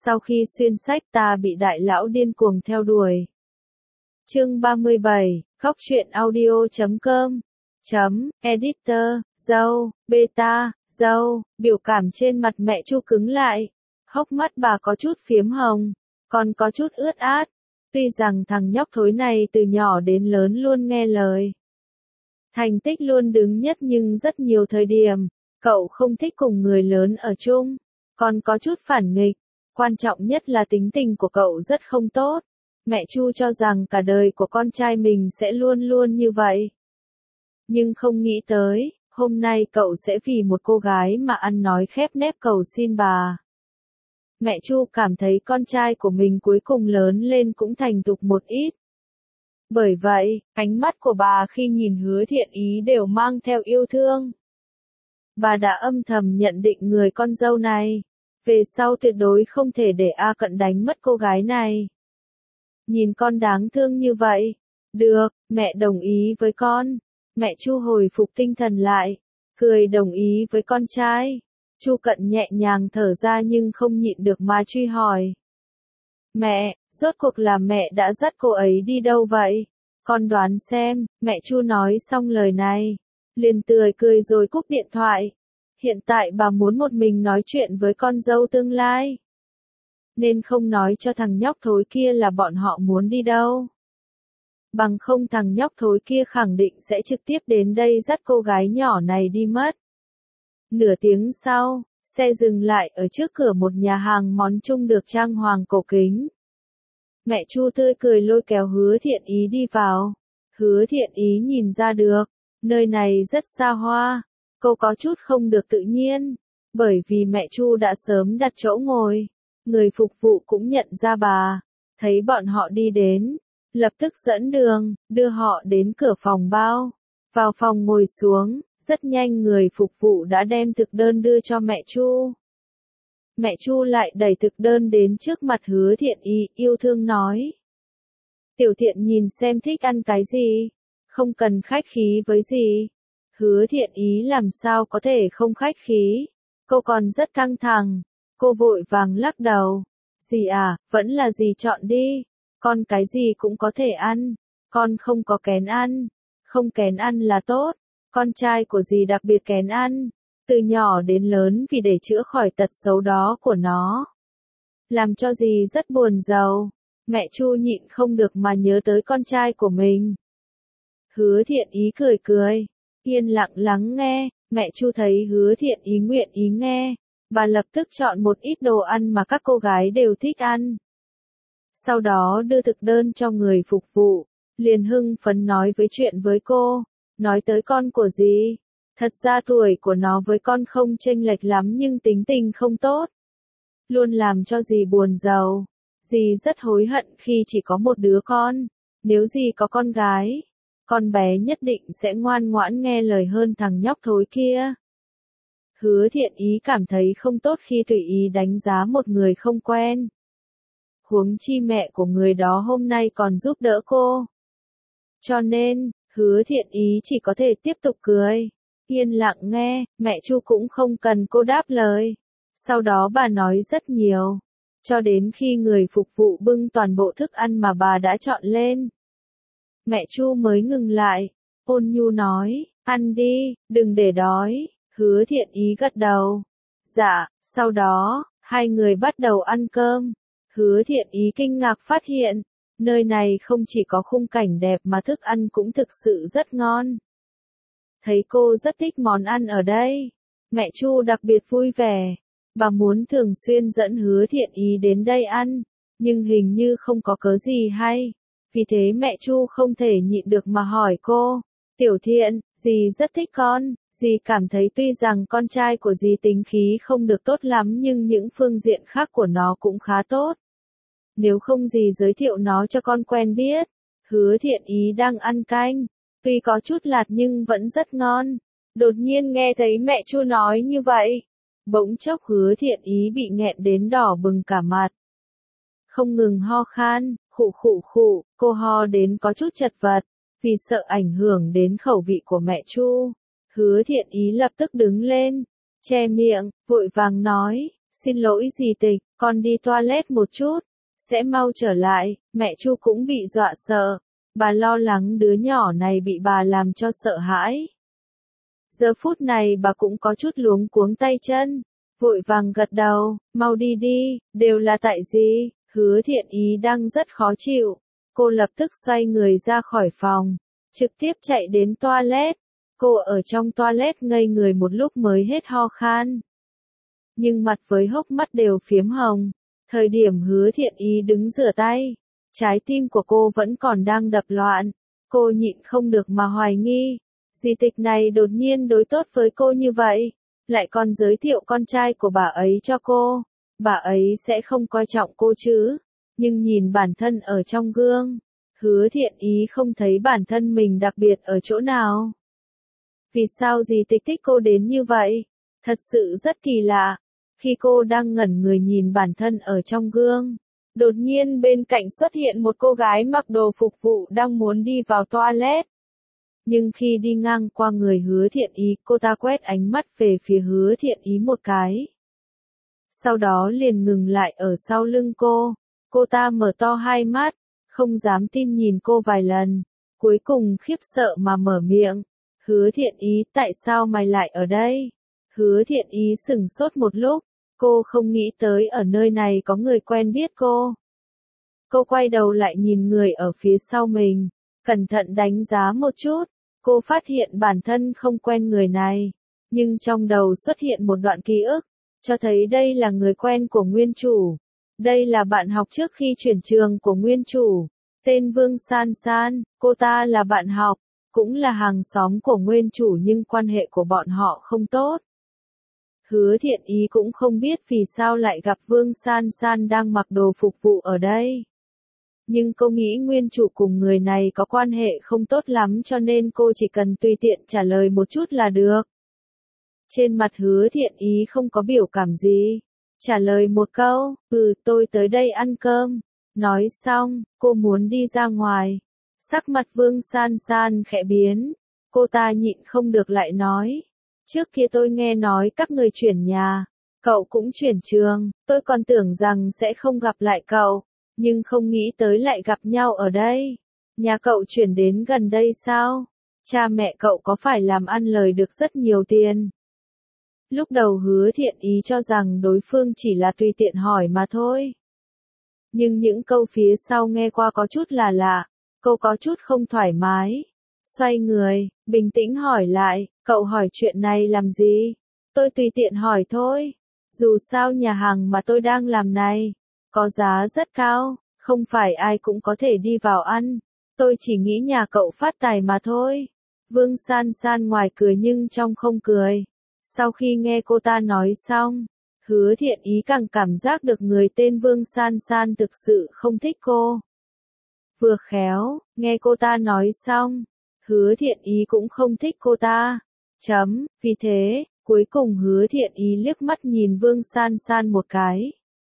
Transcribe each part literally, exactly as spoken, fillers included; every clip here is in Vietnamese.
Sau khi xuyên sách ta bị đại lão điên cuồng theo đuổi. Chương ba mươi bảy, Góc truyện audio chấm com, chấm, editor, dâu, beta, dâu, biểu cảm trên mặt mẹ Chu cứng lại. Hốc mắt bà có chút phiếm hồng, còn có chút ướt át. Tuy rằng thằng nhóc thối này từ nhỏ đến lớn luôn nghe lời. Thành tích luôn đứng nhất nhưng rất nhiều thời điểm, cậu không thích cùng người lớn ở chung, còn có chút phản nghịch. Quan trọng nhất là tính tình của cậu rất không tốt. Mẹ Chu cho rằng cả đời của con trai mình sẽ luôn luôn như vậy. Nhưng không nghĩ tới, hôm nay cậu sẽ vì một cô gái mà ăn nói khép nép cầu xin bà. Mẹ Chu cảm thấy con trai của mình cuối cùng lớn lên cũng thành thục một ít. Bởi vậy, ánh mắt của bà khi nhìn Hứa Thiện Ý đều mang theo yêu thương. Bà đã âm thầm nhận định người con dâu này, về sau tuyệt đối không thể để A Cận đánh mất cô gái này. Nhìn con đáng thương như vậy. Được, mẹ đồng ý với con. Mẹ Chu hồi phục tinh thần lại, cười đồng ý với con trai. Chu Cận nhẹ nhàng thở ra nhưng không nhịn được mà truy hỏi. Mẹ, rốt cuộc là mẹ đã dắt cô ấy đi đâu vậy? Con đoán xem. Mẹ Chu nói xong lời này, liền tươi cười rồi cúp điện thoại. Hiện tại bà muốn một mình nói chuyện với con dâu tương lai, nên không nói cho thằng nhóc thối kia là bọn họ muốn đi đâu. Bằng không thằng nhóc thối kia khẳng định sẽ trực tiếp đến đây dắt cô gái nhỏ này đi mất. Nửa tiếng sau, xe dừng lại ở trước cửa một nhà hàng món Trung được trang hoàng cổ kính. Mẹ Chu tươi cười lôi kéo Hứa Thiện Ý đi vào. Hứa Thiện Ý nhìn ra được, nơi này rất xa hoa. Cô có chút không được tự nhiên, bởi vì mẹ Chu đã sớm đặt chỗ ngồi. Người phục vụ cũng nhận ra bà, thấy bọn họ đi đến, lập tức dẫn đường, đưa họ đến cửa phòng bao. Vào phòng ngồi xuống, rất nhanh người phục vụ đã đem thực đơn đưa cho mẹ Chu. Mẹ Chu lại đẩy thực đơn đến trước mặt Hứa Thiện Ý, yêu thương nói. Tiểu Thiện nhìn xem thích ăn cái gì, không cần khách khí với gì. Hứa Thiện Ý làm sao có thể không khách khí, cô còn rất căng thẳng. Cô vội vàng lắc đầu. Dì à, vẫn là dì chọn đi. Con cái gì cũng có thể ăn. Con không có kén ăn. Không kén ăn là tốt. Con trai của dì đặc biệt kén ăn. Từ nhỏ đến lớn vì để chữa khỏi tật xấu đó của nó. Làm cho dì rất buồn rầu. Mẹ Chu nhịn không được mà nhớ tới con trai của mình. Hứa Thiện Ý cười cười, yên lặng lắng nghe. Mẹ Chu thấy Hứa Thiện Ý nguyện ý nghe, bà lập tức chọn một ít đồ ăn mà các cô gái đều thích ăn. Sau đó đưa thực đơn cho người phục vụ, liền hưng phấn nói với chuyện với cô, nói tới con của dì. Thật ra tuổi của nó với con không chênh lệch lắm nhưng tính tình không tốt, luôn làm cho dì buồn rầu. Dì rất hối hận khi chỉ có một đứa con, nếu dì có con gái, con bé nhất định sẽ ngoan ngoãn nghe lời hơn thằng nhóc thối kia. Hứa Thiện Ý cảm thấy không tốt khi tùy ý đánh giá một người không quen. Huống chi mẹ của người đó hôm nay còn giúp đỡ cô. Cho nên, Hứa Thiện Ý chỉ có thể tiếp tục cười, yên lặng nghe. Mẹ Chu cũng không cần cô đáp lời. Sau đó bà nói rất nhiều, cho đến khi người phục vụ bưng toàn bộ thức ăn mà bà đã chọn lên. Mẹ Chu mới ngừng lại, ôn nhu nói, ăn đi, đừng để đói. Hứa Thiện Ý gật đầu. Dạ, sau đó, hai người bắt đầu ăn cơm. Hứa Thiện Ý kinh ngạc phát hiện, nơi này không chỉ có khung cảnh đẹp mà thức ăn cũng thực sự rất ngon. Thấy cô rất thích món ăn ở đây, mẹ Chu đặc biệt vui vẻ. Bà muốn thường xuyên dẫn Hứa Thiện Ý đến đây ăn, nhưng hình như không có cớ gì hay. Vì thế mẹ Chu không thể nhịn được mà hỏi cô, Tiểu Thiện, dì rất thích con. Dì cảm thấy tuy rằng con trai của dì tính khí không được tốt lắm nhưng những phương diện khác của nó cũng khá tốt. Nếu không dì giới thiệu nó cho con quen biết. Hứa Thiện Ý đang ăn canh, tuy có chút lạt nhưng vẫn rất ngon. Đột nhiên nghe thấy mẹ Chu nói như vậy, bỗng chốc Hứa Thiện Ý bị nghẹn đến đỏ bừng cả mặt. Không ngừng ho khan, khụ khụ khụ, cô ho đến có chút chật vật, vì sợ ảnh hưởng đến khẩu vị của mẹ Chu. Hứa Thiện Ý lập tức đứng lên, che miệng, vội vàng nói, Xin lỗi dì Tịch, con đi toilet một chút, sẽ mau trở lại. Mẹ Chu cũng bị dọa sợ, bà lo lắng đứa nhỏ này bị bà làm cho sợ hãi. Giờ phút này bà cũng có chút luống cuống tay chân, vội vàng gật đầu, mau đi đi, đều là tại gì, Hứa Thiện Ý đang rất khó chịu. Cô lập tức xoay người ra khỏi phòng, trực tiếp chạy đến toilet. Cô ở trong toilet ngây người một lúc mới hết ho khan. Nhưng mặt với hốc mắt đều phiếm hồng. Thời điểm Hứa Thiện Ý đứng rửa tay, trái tim của cô vẫn còn đang đập loạn. Cô nhịn không được mà hoài nghi, dì Tịch này đột nhiên đối tốt với cô như vậy, lại còn giới thiệu con trai của bà ấy cho cô. Bà ấy sẽ không coi trọng cô chứ? Nhưng nhìn bản thân ở trong gương, Hứa Thiện Ý không thấy bản thân mình đặc biệt ở chỗ nào. Vì sao dì Tịch thích cô đến như vậy? Thật sự rất kỳ lạ. Khi cô đang ngẩn người nhìn bản thân ở trong gương, đột nhiên bên cạnh xuất hiện một cô gái mặc đồ phục vụ đang muốn đi vào toilet. Nhưng khi đi ngang qua người Hứa Thiện Ý, cô ta quét ánh mắt về phía Hứa Thiện Ý một cái. Sau đó liền ngừng lại ở sau lưng cô. Cô ta mở to hai mắt, không dám tin nhìn cô vài lần. Cuối cùng khiếp sợ mà mở miệng. Hứa Thiện Ý, tại sao mày lại ở đây? Hứa Thiện Ý sửng sốt một lúc. Cô không nghĩ tới ở nơi này có người quen biết cô. Cô quay đầu lại nhìn người ở phía sau mình, cẩn thận đánh giá một chút. Cô phát hiện bản thân không quen người này, nhưng trong đầu xuất hiện một đoạn ký ức, cho thấy đây là người quen của nguyên chủ. Đây là bạn học trước khi chuyển trường của nguyên chủ, tên Vương San San. Cô ta là bạn học, cũng là hàng xóm của nguyên chủ nhưng quan hệ của bọn họ không tốt. Hứa Thiện Ý cũng không biết vì sao lại gặp Vương San San đang mặc đồ phục vụ ở đây. Nhưng cô nghĩ nguyên chủ cùng người này có quan hệ không tốt lắm cho nên cô chỉ cần tùy tiện trả lời một chút là được. Trên mặt Hứa Thiện Ý không có biểu cảm gì. Trả lời một câu, ừ tôi tới đây ăn cơm. Nói xong, cô muốn đi ra ngoài. Sắc mặt Vương San San khẽ biến. Cô ta nhịn không được lại nói. Trước kia tôi nghe nói các người chuyển nhà, cậu cũng chuyển trường, tôi còn tưởng rằng sẽ không gặp lại cậu, nhưng không nghĩ tới lại gặp nhau ở đây. Nhà cậu chuyển đến gần đây sao? Cha mẹ cậu có phải làm ăn lời được rất nhiều tiền? Lúc đầu Hứa Thiện Ý cho rằng đối phương chỉ là tùy tiện hỏi mà thôi. Nhưng những câu phía sau nghe qua có chút là lạ, cô có chút không thoải mái. Xoay người, bình tĩnh hỏi lại, cậu hỏi chuyện này làm gì? Tôi tùy tiện hỏi thôi. Dù sao nhà hàng mà tôi đang làm này, có giá rất cao, không phải ai cũng có thể đi vào ăn. Tôi chỉ nghĩ nhà cậu phát tài mà thôi. Vương San San ngoài cười nhưng trong không cười. Sau khi nghe cô ta nói xong, Hứa Thiện Ý càng cảm giác được người tên Vương San San thực sự không thích cô. Vừa khéo, nghe cô ta nói xong, Hứa Thiện Ý cũng không thích cô ta. Chấm, vì thế, cuối cùng Hứa Thiện Ý liếc mắt nhìn Vương San San một cái.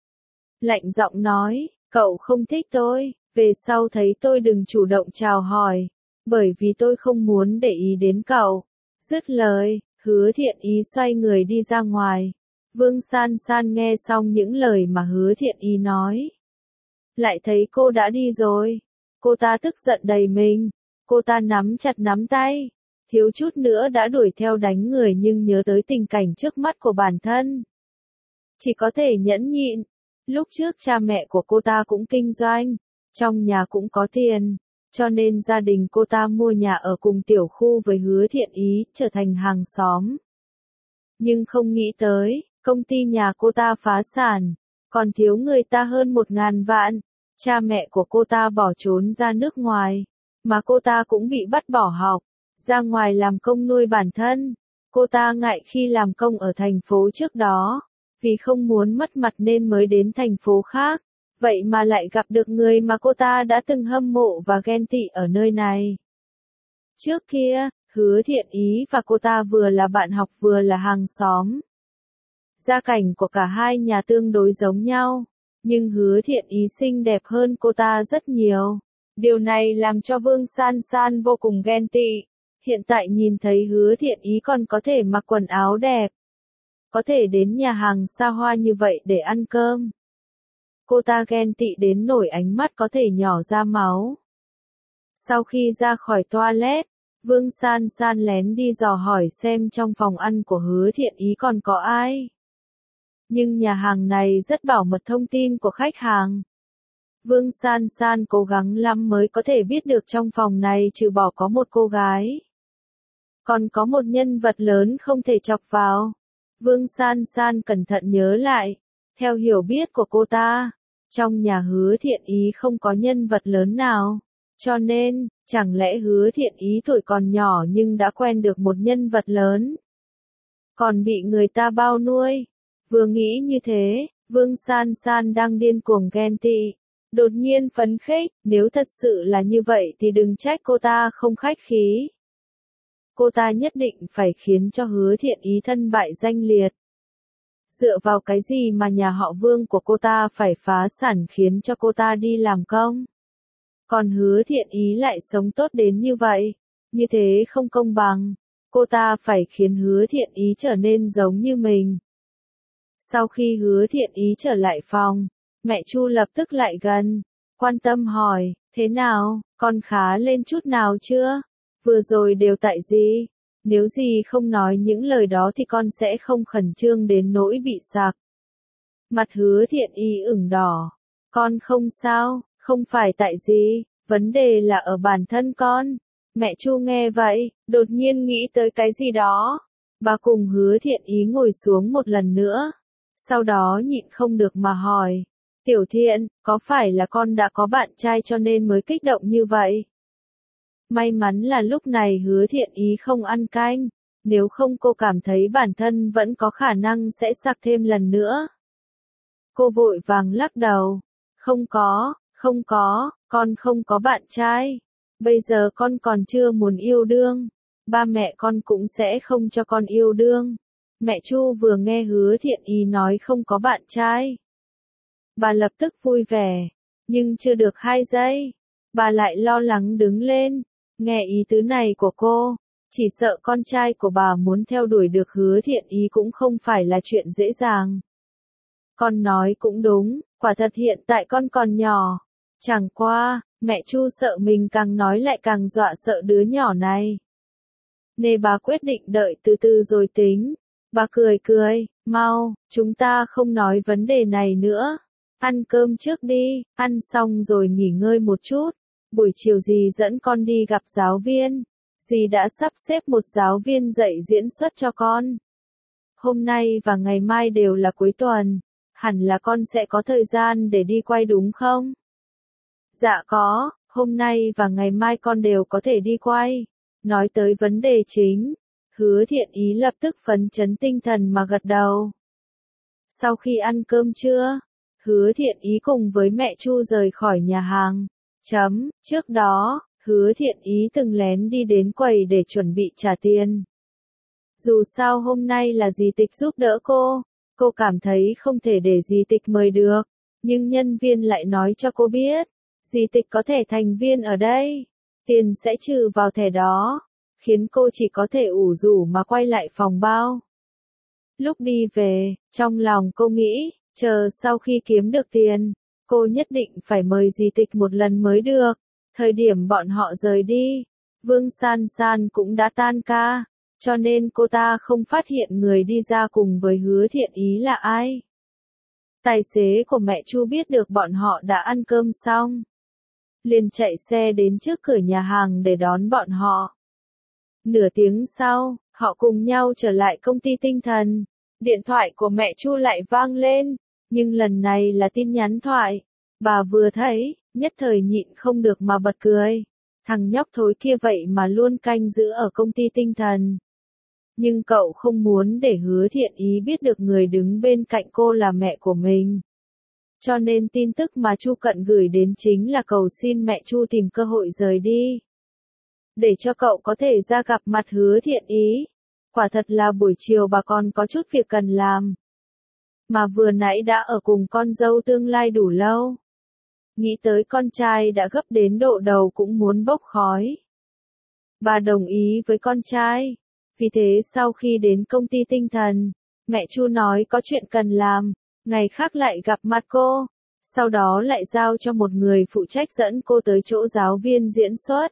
Lạnh giọng nói, cậu không thích tôi, về sau thấy tôi đừng chủ động chào hỏi, bởi vì tôi không muốn để ý đến cậu. Dứt lời, Hứa Thiện Ý xoay người đi ra ngoài. Vương San San nghe xong những lời mà Hứa Thiện Ý nói, lại thấy cô đã đi rồi. Cô ta tức giận đầy mình. Cô ta nắm chặt nắm tay, thiếu chút nữa đã đuổi theo đánh người nhưng nhớ tới tình cảnh trước mắt của bản thân. Chỉ có thể nhẫn nhịn. Lúc trước cha mẹ của cô ta cũng kinh doanh, trong nhà cũng có tiền, cho nên gia đình cô ta mua nhà ở cùng tiểu khu với Hứa Thiện Ý, trở thành hàng xóm. Nhưng không nghĩ tới, công ty nhà cô ta phá sản, còn thiếu người ta hơn một ngàn vạn. Cha mẹ của cô ta bỏ trốn ra nước ngoài, mà cô ta cũng bị bắt bỏ học, ra ngoài làm công nuôi bản thân. Cô ta ngại khi làm công ở thành phố trước đó, vì không muốn mất mặt nên mới đến thành phố khác, vậy mà lại gặp được người mà cô ta đã từng hâm mộ và ghen tị ở nơi này. Trước kia, Hứa Thiện Ý và cô ta vừa là bạn học vừa là hàng xóm. Gia cảnh của cả hai nhà tương đối giống nhau, nhưng Hứa Thiện Ý xinh đẹp hơn cô ta rất nhiều. Điều này làm cho Vương San San vô cùng ghen tị. Hiện tại nhìn thấy Hứa Thiện Ý còn có thể mặc quần áo đẹp, có thể đến nhà hàng xa hoa như vậy để ăn cơm. Cô ta ghen tị đến nổi ánh mắt có thể nhỏ ra máu. Sau khi ra khỏi toilet, Vương San San lén đi dò hỏi xem trong phòng ăn của Hứa Thiện Ý còn có ai. Nhưng nhà hàng này rất bảo mật thông tin của khách hàng. Vương San San cố gắng lắm mới có thể biết được trong phòng này trừ bỏ có một cô gái. Còn có một nhân vật lớn không thể chọc vào. Vương San San cẩn thận nhớ lại. Theo hiểu biết của cô ta, trong nhà Hứa Thiện Ý không có nhân vật lớn nào. Cho nên, chẳng lẽ Hứa Thiện Ý tuổi còn nhỏ nhưng đã quen được một nhân vật lớn. Còn bị người ta bao nuôi. Vừa nghĩ như thế, Vương San San đang điên cuồng ghen tị. Đột nhiên phấn khích, nếu thật sự là như vậy thì đừng trách cô ta không khách khí. Cô ta nhất định phải khiến cho Hứa Thiện Ý thân bại danh liệt. Dựa vào cái gì mà nhà họ Vương của cô ta phải phá sản khiến cho cô ta đi làm công? Còn Hứa Thiện Ý lại sống tốt đến như vậy, như thế không công bằng. Cô ta phải khiến Hứa Thiện Ý trở nên giống như mình. Sau khi Hứa Thiện Ý trở lại phòng, mẹ Chu lập tức lại gần, quan tâm hỏi, thế nào, con khá lên chút nào chưa? Vừa rồi đều tại gì? Nếu gì không nói những lời đó thì con sẽ không khẩn trương đến nỗi bị sặc. Mặt Hứa Thiện Ý ửng đỏ, con không sao, không phải tại gì, vấn đề là ở bản thân con. Mẹ Chu nghe vậy, đột nhiên nghĩ tới cái gì đó. Bà cùng Hứa Thiện Ý ngồi xuống một lần nữa. Sau đó nhịn không được mà hỏi, Tiểu Thiện, có phải là con đã có bạn trai cho nên mới kích động như vậy? May mắn là lúc này Hứa Thiện Ý không ăn canh, nếu không cô cảm thấy bản thân vẫn có khả năng sẽ sặc thêm lần nữa. Cô vội vàng lắc đầu, không có, không có, con không có bạn trai, bây giờ con còn chưa muốn yêu đương, ba mẹ con cũng sẽ không cho con yêu đương. Mẹ Chu vừa nghe Hứa Thiện Ý nói không có bạn trai, bà lập tức vui vẻ, nhưng chưa được hai giây, bà lại lo lắng đứng lên, nghe ý tứ này của cô, chỉ sợ con trai của bà muốn theo đuổi được Hứa Thiện Ý cũng không phải là chuyện dễ dàng. Con nói cũng đúng, quả thật hiện tại con còn nhỏ, chẳng qua, mẹ Chu sợ mình càng nói lại càng dọa sợ đứa nhỏ này. Nên bà quyết định đợi từ từ rồi tính. Bà cười cười, mau, chúng ta không nói vấn đề này nữa. Ăn cơm trước đi, ăn xong rồi nghỉ ngơi một chút. Buổi chiều dì dẫn con đi gặp giáo viên. Dì đã sắp xếp một giáo viên dạy diễn xuất cho con. Hôm nay và ngày mai đều là cuối tuần. Hẳn là con sẽ có thời gian để đi quay đúng không? Dạ có, hôm nay và ngày mai con đều có thể đi quay. Nói tới vấn đề chính. Hứa Thiện Ý lập tức phấn chấn tinh thần mà gật đầu. Sau khi ăn cơm trưa, Hứa Thiện Ý cùng với mẹ Chu rời khỏi nhà hàng. Chấm, trước đó, Hứa Thiện Ý từng lén đi đến quầy để chuẩn bị trả tiền. Dù sao hôm nay là dì Tịch giúp đỡ cô, cô cảm thấy không thể để dì Tịch mời được, nhưng nhân viên lại nói cho cô biết, dì Tịch có thẻ thành viên ở đây, tiền sẽ trừ vào thẻ đó. Khiến cô chỉ có thể ủ rũ mà quay lại phòng bao. Lúc đi về, trong lòng cô nghĩ, chờ sau khi kiếm được tiền, cô nhất định phải mời dì Tịch một lần mới được. Thời điểm bọn họ rời đi, Vương San San cũng đã tan ca, cho nên cô ta không phát hiện người đi ra cùng với Hứa Thiện Ý là ai. Tài xế của mẹ Chu biết được bọn họ đã ăn cơm xong, liền chạy xe đến trước cửa nhà hàng để đón bọn họ. Nửa tiếng sau, họ cùng nhau trở lại công ty tinh thần. Điện thoại của mẹ Chu lại vang lên, nhưng lần này là tin nhắn thoại. Bà vừa thấy, nhất thời nhịn không được mà bật cười. Thằng nhóc thối kia vậy mà luôn canh giữ ở công ty tinh thần. Nhưng cậu không muốn để Hứa Thiện Ý biết được người đứng bên cạnh cô là mẹ của mình. Cho nên tin tức mà Chu Cận gửi đến chính là cầu xin mẹ Chu tìm cơ hội rời đi. Để cho cậu có thể ra gặp mặt Hứa Thiện Ý. Quả thật là buổi chiều bà còn có chút việc cần làm. Mà vừa nãy đã ở cùng con dâu tương lai đủ lâu. Nghĩ tới con trai đã gấp đến độ đầu cũng muốn bốc khói. Bà đồng ý với con trai. Vì thế sau khi đến công ty tinh thần, Mẹ Chu nói có chuyện cần làm, ngày khác lại gặp mặt cô, sau đó lại giao cho một người phụ trách dẫn cô tới chỗ giáo viên diễn xuất.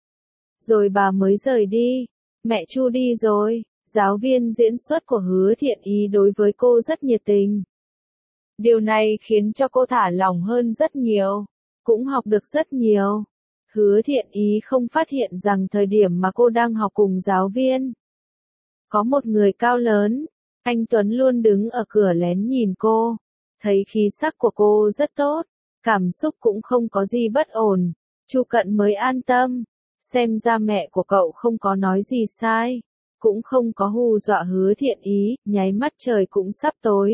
Rồi bà mới rời đi. Mẹ Chu đi rồi, giáo viên diễn xuất của Hứa Thiện Ý đối với cô rất nhiệt tình. Điều này khiến cho cô thả lỏng hơn rất nhiều, cũng học được rất nhiều. Hứa Thiện Ý không phát hiện rằng thời điểm mà cô đang học cùng giáo viên, có một người cao lớn, anh Tuấn luôn đứng ở cửa lén nhìn cô, thấy khí sắc của cô rất tốt, cảm xúc cũng không có gì bất ổn, Chu Cận mới an tâm, xem ra mẹ của cậu không có nói gì sai, cũng không có hù dọa Hứa Thiện Ý, nháy mắt trời cũng sắp tối.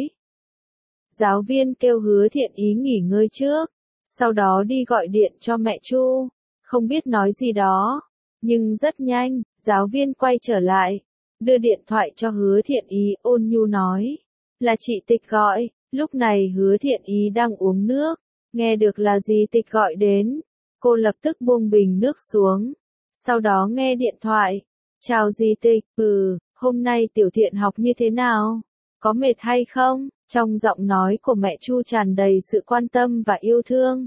Giáo viên kêu Hứa Thiện Ý nghỉ ngơi trước, sau đó đi gọi điện cho mẹ Chu, không biết nói gì đó, nhưng rất nhanh, giáo viên quay trở lại, đưa điện thoại cho Hứa Thiện Ý, ôn nhu nói, là chị Tịch gọi. Lúc này Hứa Thiện Ý đang uống nước, nghe được là dì Tịch gọi đến, cô lập tức buông bình nước xuống, sau đó nghe điện thoại, chào dì Tịch, ừ, hôm nay Tiểu Thiện học như thế nào, có mệt hay không? Trong giọng nói của mẹ Chu tràn đầy sự quan tâm và yêu thương.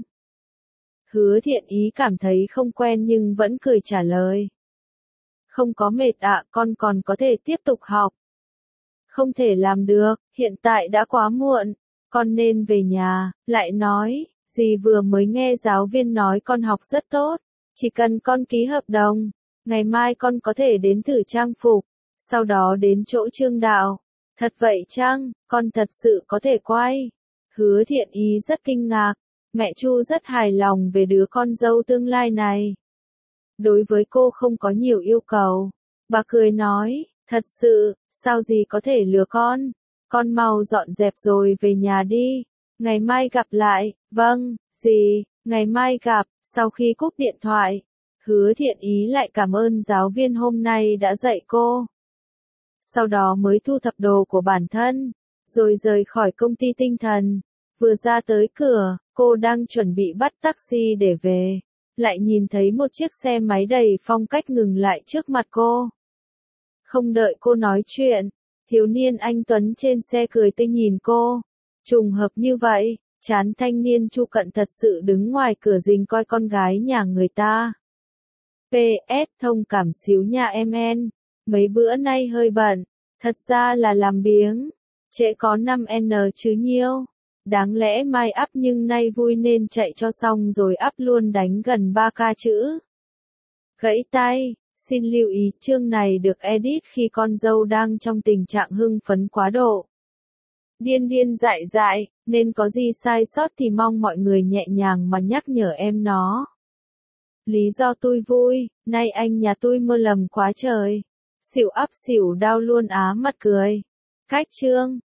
Hứa Thiện Ý cảm thấy không quen nhưng vẫn cười trả lời. Không có mệt ạ, con còn có thể tiếp tục học. Không thể làm được, hiện tại đã quá muộn, con nên về nhà, lại nói, dì vừa mới nghe giáo viên nói con học rất tốt, chỉ cần con ký hợp đồng, ngày mai con có thể đến thử trang phục, sau đó đến chỗ Trương Đạo. Thật vậy chăng, con thật sự có thể quay? Hứa Thiện Ý rất kinh ngạc, mẹ Chu rất hài lòng về đứa con dâu tương lai này. Đối với cô không có nhiều yêu cầu, bà cười nói, thật sự, sao dì có thể lừa con? Con mau dọn dẹp rồi về nhà đi, ngày mai gặp lại, vâng, dì, ngày mai gặp. Sau khi cúp điện thoại, Hứa Thiện Ý lại cảm ơn giáo viên hôm nay đã dạy cô. Sau đó mới thu thập đồ của bản thân, rồi rời khỏi công ty tinh thần. Vừa ra tới cửa, cô đang chuẩn bị bắt taxi để về, lại nhìn thấy một chiếc xe máy đầy phong cách ngừng lại trước mặt cô. Không đợi cô nói chuyện, thiếu niên anh Tuấn trên xe cười tươi nhìn cô. Trùng hợp như vậy, chán thanh niên Chu Cận thật sự đứng ngoài cửa rình coi con gái nhà người ta. pê ét thông cảm xíu nha em en, mấy bữa nay hơi bận, thật ra là làm biếng, trễ có năm n chứ nhiêu. Đáng lẽ mai up nhưng nay vui nên chạy cho xong rồi up luôn đánh gần ba k chữ. Gãy tay, xin lưu ý chương này được edit khi con dâu đang trong tình trạng hưng phấn quá độ. Điên điên dại dại, nên có gì sai sót thì mong mọi người nhẹ nhàng mà nhắc nhở em nó. Lý do tôi vui, nay anh nhà tôi mơ lầm quá trời. Xỉu up xỉu đau luôn á mặt cười. Cách chương.